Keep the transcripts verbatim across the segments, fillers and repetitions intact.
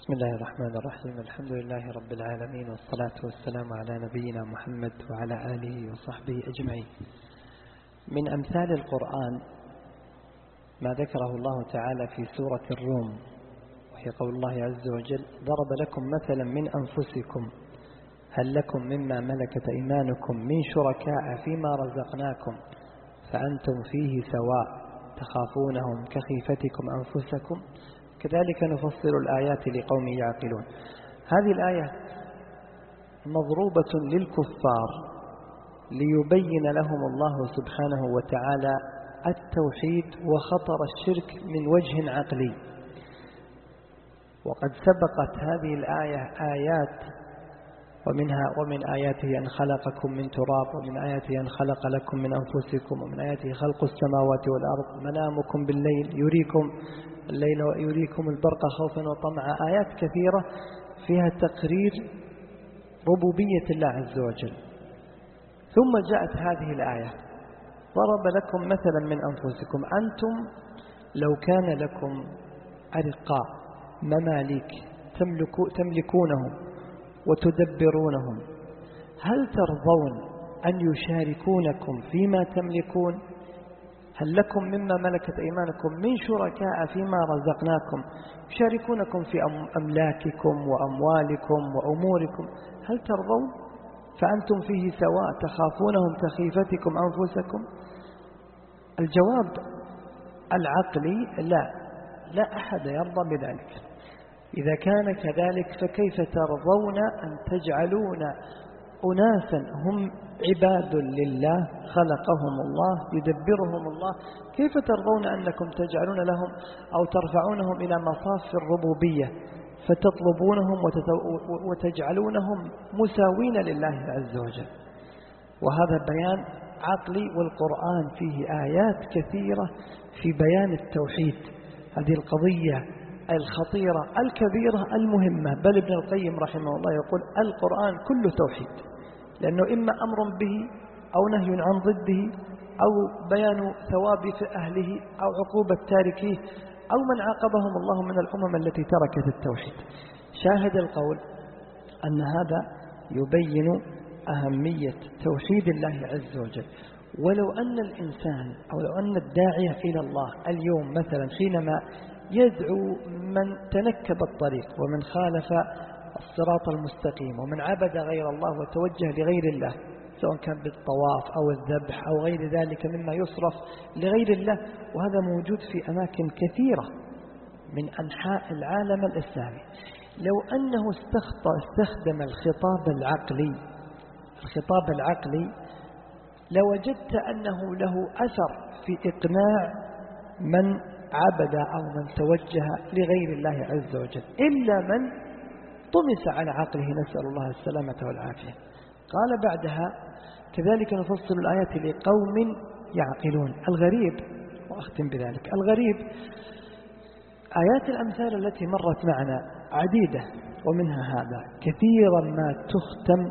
بسم الله الرحمن الرحيم. الحمد لله رب العالمين، والصلاة والسلام على نبينا محمد وعلى آله وصحبه أجمعين. من أمثال القرآن ما ذكره الله تعالى في سورة الروم، وهي قول الله عز وجل: ضرب لكم مثلا من أنفسكم هل لكم مما ملكت أيمانكم من شركاء فيما رزقناكم فأنتم فيه سواء تخافونهم كخيفتكم أنفسكم كذلك نفصل الآيات لقوم يعقلون. هذه الآية مضروبة للكفار ليبين لهم الله سبحانه وتعالى التوحيد وخطر الشرك من وجه عقلي. وقد سبقت هذه الآية آيات، ومنها ومن آياته أن خلقكم من تراب، ومن آياته أن خلق لكم من أنفسكم، ومن آياته خلق السماوات والأرض، منامكم بالليل يريكم الليل ويريكم البرق خوفا وطمعا. آيات كثيرة فيها تقرير ربوبية الله عز وجل. ثم جاءت هذه الآية: ضرب لكم مثلا من أنفسكم. أنتم لو كان لكم أرقاء مماليك تملكو تملكونهم وتدبرونهم، هل ترضون أن يشاركونكم فيما تملكون؟ هل لكم مما ملكت أيمانكم من شركاء فيما رزقناكم يشاركونكم في أملاككم وأموالكم وأموركم؟ هل ترضون؟ فأنتم فيه سواء تخافونهم كخيفتكم أنفسكم. الجواب العقلي لا، لا أحد يرضى بذلك. إذا كان كذلك فكيف ترضون أن تجعلون أناسا هم عباد لله خلقهم الله يدبرهم الله، كيف ترضون أنكم تجعلون لهم أو ترفعونهم إلى مصاف الربوبية فتطلبونهم وتجعلونهم مساوين لله عز وجل؟ وهذا بيان عقلي، والقرآن فيه آيات كثيرة في بيان التوحيد، هذه القضية الخطيرة الكبيرة المهمة. بل ابن القيم رحمه الله يقول: القرآن كله توحيد، لأنه إما أمر به أو نهي عن ضده أو بيان ثواب أهله أو عقوبة تاركيه أو من عاقبهم الله من الأمم التي تركت التوحيد. شاهد القول أن هذا يبين أهمية توحيد الله عز وجل. ولو أن الإنسان أو لو أن الداعية إلى الله اليوم مثلا حينما يدعو من تنكب الطريق ومن خالف الصراط المستقيم ومن عبد غير الله وتوجه لغير الله، سواء كان بالطواف أو الذبح أو غير ذلك مما يصرف لغير الله، وهذا موجود في أماكن كثيرة من أنحاء العالم الإسلامي، لو أنه استخدم الخطاب العقلي الخطاب العقلي لوجدت أنه له أثر في إقناع من عبد أو من توجه لغير الله عز وجل، إلا من طمس على عقله، نسأل الله السلامة والعافية. قال بعدها: كذلك نفصل الآيات لقوم يعقلون. الغريب، وأختم بذلك، الغريب آيات الأمثال التي مرت معنا عديدة، ومنها هذا كثيرا ما تختم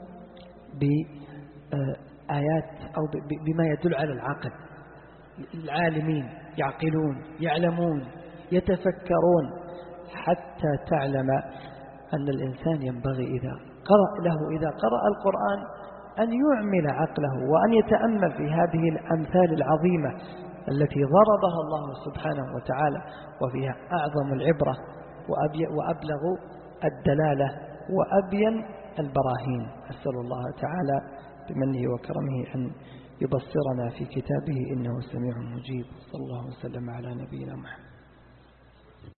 بآيات أو بما يدل على العقل. العالمين يعقلون، يعلمون، يتفكرون، حتى تعلم أن الإنسان ينبغي إذا قرأ له إذا قرأ القرآن أن يعمل عقله وأن يتأمل في هذه الأمثال العظيمة التي ضربها الله سبحانه وتعالى، وفيها أعظم العبرة وأبلغ الدلالة وأبين البراهين. أسأل الله تعالى بمنه وكرمه أن يبصرنا في كتابه إنه سميع مجيب. صلى الله وسلم على نبينا محمد.